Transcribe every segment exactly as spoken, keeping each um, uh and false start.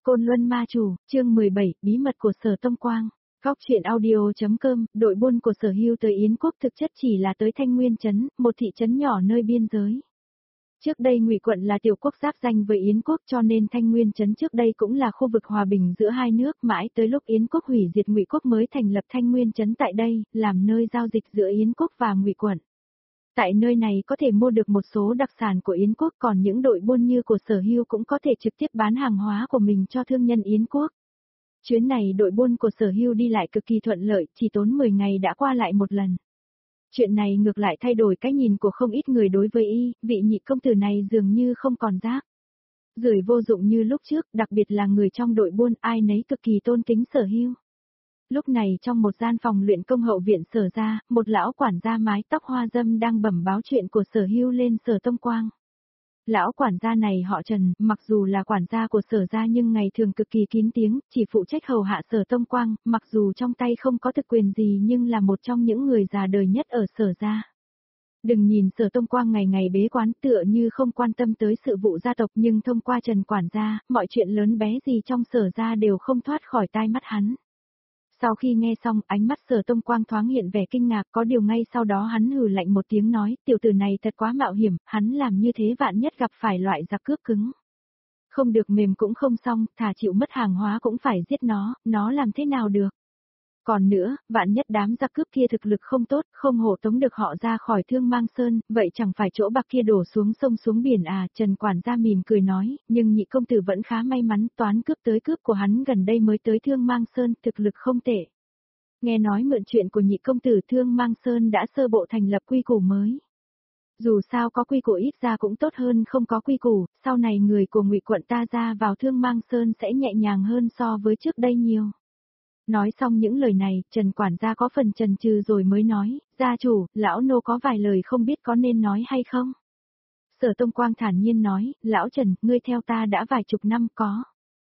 Côn Luân Ma Chủ, chương mười bảy, bí mật của Sở Tông Quang. Góc truyện audio.com, đội buôn của Sở Hưu tới Yến Quốc thực chất chỉ là tới Thanh Nguyên Trấn, một thị trấn nhỏ nơi biên giới. Trước đây Ngụy quận là tiểu quốc giáp danh với Yến Quốc cho nên Thanh Nguyên Trấn trước đây cũng là khu vực hòa bình giữa hai nước, mãi tới lúc Yến Quốc hủy diệt Ngụy Quốc mới thành lập Thanh Nguyên Trấn tại đây, làm nơi giao dịch giữa Yến Quốc và Ngụy quận. Tại nơi này có thể mua được một số đặc sản của Yến Quốc, còn những đội buôn như của Sở Hưu cũng có thể trực tiếp bán hàng hóa của mình cho thương nhân Yến Quốc. Chuyến này đội buôn của Sở Hưu đi lại cực kỳ thuận lợi, chỉ tốn mười ngày đã qua lại một lần. Chuyện này ngược lại thay đổi cái nhìn của không ít người đối với y, vị nhị công tử này dường như không còn rác rưởi vô dụng như lúc trước, đặc biệt là người trong đội buôn ai nấy cực kỳ tôn kính Sở Hưu. Lúc này trong một gian phòng luyện công hậu viện Sở gia, một lão quản gia mái tóc hoa dâm đang bẩm báo chuyện của Sở Hưu lên Sở Tông Quang. Lão quản gia này họ Trần, mặc dù là quản gia của Sở gia nhưng ngày thường cực kỳ kín tiếng, chỉ phụ trách hầu hạ Sở Tông Quang, mặc dù trong tay không có thực quyền gì nhưng là một trong những người già đời nhất ở Sở gia. Đừng nhìn Sở Tông Quang ngày ngày bế quan tựa như không quan tâm tới sự vụ gia tộc, nhưng thông qua Trần quản gia, mọi chuyện lớn bé gì trong Sở gia đều không thoát khỏi tai mắt hắn. Sau khi nghe xong, ánh mắt Sở Tông Quang thoáng hiện vẻ kinh ngạc, có điều ngay sau đó hắn hừ lạnh một tiếng nói, tiểu tử này thật quá mạo hiểm, hắn làm như thế vạn nhất gặp phải loại giặc cướp cứng. Không được mềm cũng không xong, thà chịu mất hàng hóa cũng phải giết nó, nó làm thế nào được. Còn nữa, vạn nhất đám giặc cướp kia thực lực không tốt, không hộ tống được họ ra khỏi Thương Mang Sơn, vậy chẳng phải chỗ bạc kia đổ xuống sông xuống biển à, Trần quản gia mỉm cười nói, nhưng nhị công tử vẫn khá may mắn, toán cướp tới cướp của hắn gần đây mới tới Thương Mang Sơn, thực lực không tệ. Nghe nói mượn chuyện của nhị công tử Thương Mang Sơn đã sơ bộ thành lập quy củ mới. Dù sao có quy củ ít ra cũng tốt hơn không có quy củ, sau này người của Ngụy quận ta ra vào Thương Mang Sơn sẽ nhẹ nhàng hơn so với trước đây nhiều. Nói xong những lời này, Trần quản gia có phần chần chừ rồi mới nói, gia chủ, lão nô có vài lời không biết có nên nói hay không. Sở Tông Quang thản nhiên nói, lão Trần, ngươi theo ta đã vài chục năm có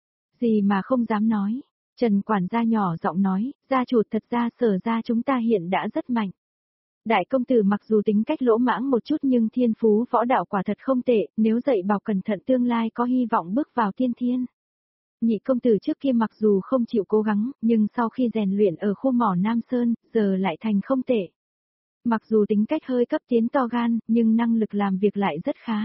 gì mà không dám nói. Trần quản gia nhỏ giọng nói, gia chủ thật ra Sở gia chúng ta hiện đã rất mạnh. Đại công tử mặc dù tính cách lỗ mãng một chút nhưng thiên phú võ đạo quả thật không tệ, nếu dạy bảo cẩn thận tương lai có hy vọng bước vào tiên thiên. Nhị công tử trước kia mặc dù không chịu cố gắng, nhưng sau khi rèn luyện ở khu mỏ Nam Sơn, giờ lại thành không tệ. Mặc dù tính cách hơi cấp tiến to gan, nhưng năng lực làm việc lại rất khá.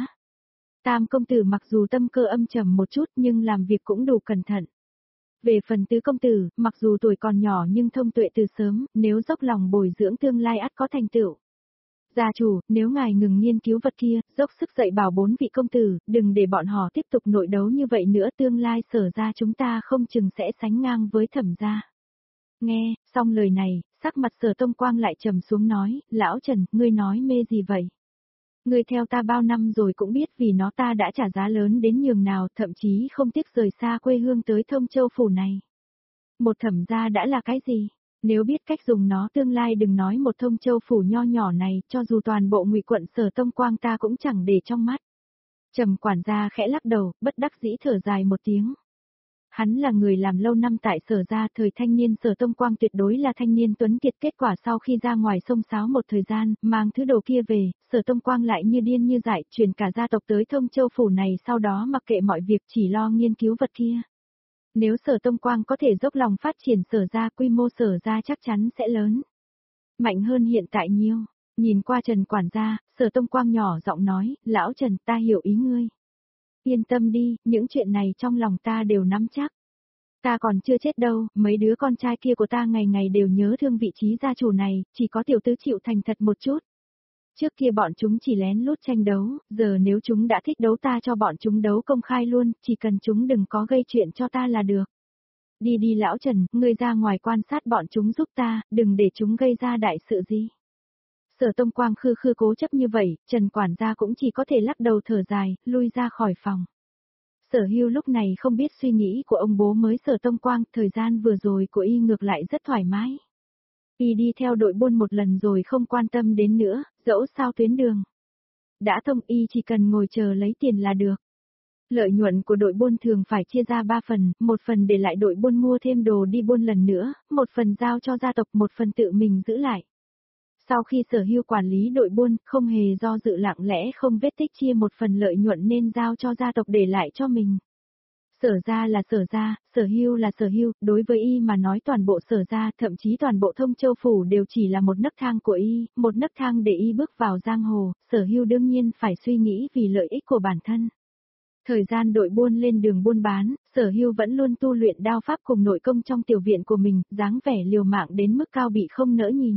Tam công tử mặc dù tâm cơ âm trầm một chút nhưng làm việc cũng đủ cẩn thận. Về phần tứ công tử, mặc dù tuổi còn nhỏ nhưng thông tuệ từ sớm, nếu dốc lòng bồi dưỡng tương lai ắt có thành tựu. Gia chủ, nếu ngài ngừng nghiên cứu vật kia, dốc sức dạy bảo bốn vị công tử, đừng để bọn họ tiếp tục nội đấu như vậy nữa, tương lai Sở gia chúng ta không chừng sẽ sánh ngang với Thẩm gia. Nghe, xong lời này, sắc mặt Sở Tông Quang lại trầm xuống nói, lão Trần, ngươi nói mê gì vậy? Ngươi theo ta bao năm rồi cũng biết vì nó ta đã trả giá lớn đến nhường nào, thậm chí không tiếc rời xa quê hương tới Thông Châu phủ này. Một Thẩm gia đã là cái gì? Nếu biết cách dùng nó tương lai đừng nói một Thông Châu phủ nho nhỏ này, cho dù toàn bộ Ngụy quận Sở Tông Quang ta cũng chẳng để trong mắt. Trầm quản gia khẽ lắc đầu, bất đắc dĩ thở dài một tiếng. Hắn là người làm lâu năm tại Sở gia, thời thanh niên Sở Tông Quang tuyệt đối là thanh niên tuấn kiệt, kết quả sau khi ra ngoài xông xáo một thời gian, mang thứ đồ kia về, Sở Tông Quang lại như điên như dại, truyền cả gia tộc tới Thông Châu phủ này, sau đó mặc kệ mọi việc chỉ lo nghiên cứu vật kia. Nếu Sở Tông Quang có thể dốc lòng phát triển Sở gia, quy mô Sở gia chắc chắn sẽ lớn. Mạnh hơn hiện tại nhiều. Nhìn qua Trần quản gia, Sở Tông Quang nhỏ giọng nói, lão Trần, ta hiểu ý ngươi. Yên tâm đi, những chuyện này trong lòng ta đều nắm chắc. Ta còn chưa chết đâu, mấy đứa con trai kia của ta ngày ngày đều nhớ thương vị trí gia chủ này, chỉ có tiểu tứ chịu thành thật một chút. Trước kia bọn chúng chỉ lén lút tranh đấu, giờ nếu chúng đã thích đấu ta cho bọn chúng đấu công khai luôn, chỉ cần chúng đừng có gây chuyện cho ta là được. Đi đi lão Trần, ngươi ra ngoài quan sát bọn chúng giúp ta, đừng để chúng gây ra đại sự gì. Sở Tông Quang khư khư cố chấp như vậy, Trần quản gia cũng chỉ có thể lắc đầu thở dài, lui ra khỏi phòng. Sở Hưu lúc này không biết suy nghĩ của ông bố mới Sở Tông Quang, thời gian vừa rồi của y ngược lại rất thoải mái. Y đi theo đội buôn một lần rồi không quan tâm đến nữa, dẫu sao tuyến đường đã thông, y chỉ cần ngồi chờ lấy tiền là được. Lợi nhuận của đội buôn thường phải chia ra ba phần, một phần để lại đội buôn mua thêm đồ đi buôn lần nữa, một phần giao cho gia tộc, một phần tự mình giữ lại. Sau khi Sở Hưu quản lý đội buôn, không hề do dự lặng lẽ không vết tích chia một phần lợi nhuận nên giao cho gia tộc để lại cho mình. Sở gia là sở gia, sở hưu là sở hưu, đối với y mà nói toàn bộ sở gia, thậm chí toàn bộ thông châu phủ đều chỉ là một nấc thang của y, một nấc thang để y bước vào giang hồ, sở hưu đương nhiên phải suy nghĩ vì lợi ích của bản thân. Thời gian đội buôn lên đường buôn bán, sở hưu vẫn luôn tu luyện đao pháp cùng nội công trong tiểu viện của mình, dáng vẻ liều mạng đến mức cao bị không nỡ nhìn.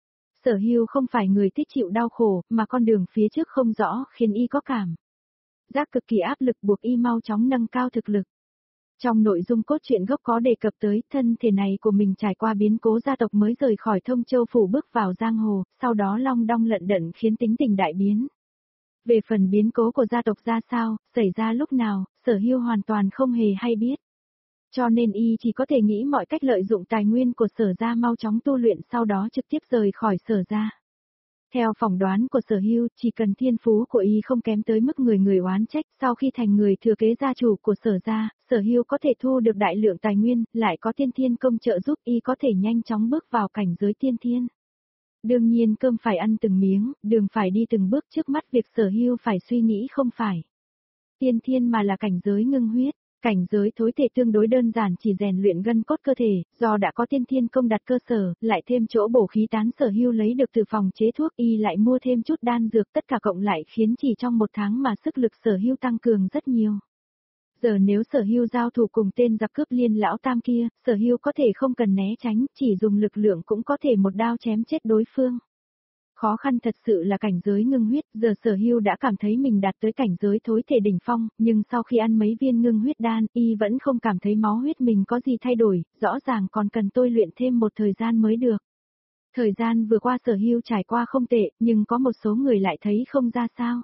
Sở hưu không phải người thích chịu đau khổ, mà con đường phía trước không rõ khiến y có cảm giác cực kỳ áp lực buộc y mau chóng nâng cao thực lực. Trong nội dung cốt truyện gốc có đề cập tới thân thể này của mình trải qua biến cố gia tộc mới rời khỏi thông châu phủ bước vào giang hồ, sau đó long đong lận đận khiến tính tình đại biến. Về phần biến cố của gia tộc ra sao, xảy ra lúc nào, sở hưu hoàn toàn không hề hay biết. Cho nên y chỉ có thể nghĩ mọi cách lợi dụng tài nguyên của sở gia mau chóng tu luyện sau đó trực tiếp rời khỏi sở gia. Theo phỏng đoán của sở hưu, chỉ cần thiên phú của y không kém tới mức người người oán trách, sau khi thành người thừa kế gia chủ của sở gia, sở hưu có thể thu được đại lượng tài nguyên, lại có tiên thiên công trợ giúp y có thể nhanh chóng bước vào cảnh giới tiên thiên. Đương nhiên cơm phải ăn từng miếng, đường phải đi từng bước, trước mắt việc sở hưu phải suy nghĩ không phải tiên thiên mà là cảnh giới ngưng huyết. Cảnh giới thối thể tương đối đơn giản, chỉ rèn luyện gân cốt cơ thể, do đã có tiên thiên công đặt cơ sở, lại thêm chỗ bổ khí tán sở hưu lấy được từ phòng chế thuốc, y lại mua thêm chút đan dược, tất cả cộng lại khiến chỉ trong một tháng mà sức lực sở hưu tăng cường rất nhiều. Giờ nếu sở hưu giao thủ cùng tên giặc cướp Liên lão tam kia, sở hưu có thể không cần né tránh, chỉ dùng lực lượng cũng có thể một đao chém chết đối phương. Khó khăn thật sự là cảnh giới ngưng huyết, giờ sở hưu đã cảm thấy mình đạt tới cảnh giới thối thể đỉnh phong, nhưng sau khi ăn mấy viên ngưng huyết đan, y vẫn không cảm thấy máu huyết mình có gì thay đổi, rõ ràng còn cần tôi luyện thêm một thời gian mới được. Thời gian vừa qua sở hưu trải qua không tệ, nhưng có một số người lại thấy không ra sao.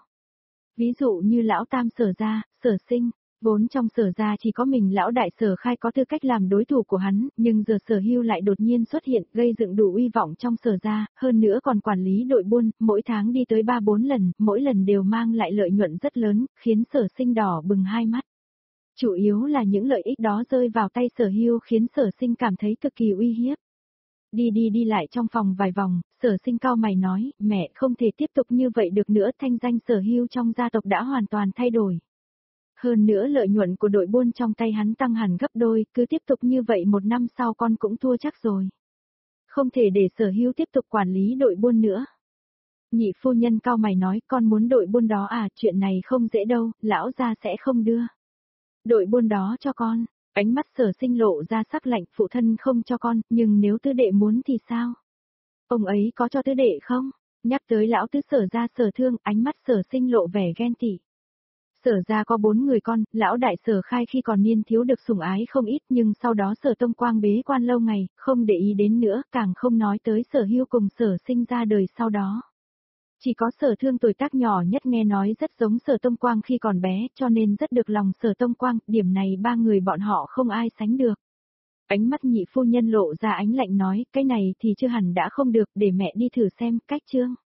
Ví dụ như lão tam sở gia, sở sinh. Vốn trong sở gia chỉ có mình lão đại sở khai có tư cách làm đối thủ của hắn, nhưng giờ sở hưu lại đột nhiên xuất hiện, gây dựng đủ uy vọng trong sở gia, hơn nữa còn quản lý đội buôn, mỗi tháng đi tới ba bốn lần, mỗi lần đều mang lại lợi nhuận rất lớn, khiến sở sinh đỏ bừng hai mắt. Chủ yếu là những lợi ích đó rơi vào tay sở hưu khiến sở sinh cảm thấy cực kỳ uy hiếp. Đi đi đi lại trong phòng vài vòng, sở sinh cao mày nói, mẹ không thể tiếp tục như vậy được nữa, thanh danh sở hưu trong gia tộc đã hoàn toàn thay đổi. Hơn nữa lợi nhuận của đội buôn trong tay hắn tăng hẳn gấp đôi, cứ tiếp tục như vậy một năm sau con cũng thua chắc rồi. Không thể để sở hưu tiếp tục quản lý đội buôn nữa. Nhị phu nhân cao mày nói, con muốn đội buôn đó à, chuyện này không dễ đâu, lão gia sẽ không đưa đội buôn đó cho con. Ánh mắt sở sinh lộ ra sắc lạnh, phụ thân không cho con, nhưng nếu tứ đệ muốn thì sao? Ông ấy có cho tứ đệ không? Nhắc tới lão tứ sở gia sở thương, ánh mắt sở sinh lộ vẻ ghen tị. Sở gia có bốn người con, lão đại sở khai khi còn niên thiếu được sủng ái không ít, nhưng sau đó sở tông quang bế quan lâu ngày, không để ý đến nữa, càng không nói tới sở hưu cùng sở sinh ra đời sau đó. Chỉ có sở thương tuổi tác nhỏ nhất nghe nói rất giống sở tông quang khi còn bé, cho nên rất được lòng sở tông quang, điểm này ba người bọn họ không ai sánh được. Ánh mắt nhị phu nhân lộ ra ánh lạnh nói, cái này thì chưa hẳn đã không được, để mẹ đi thử xem, cách chương.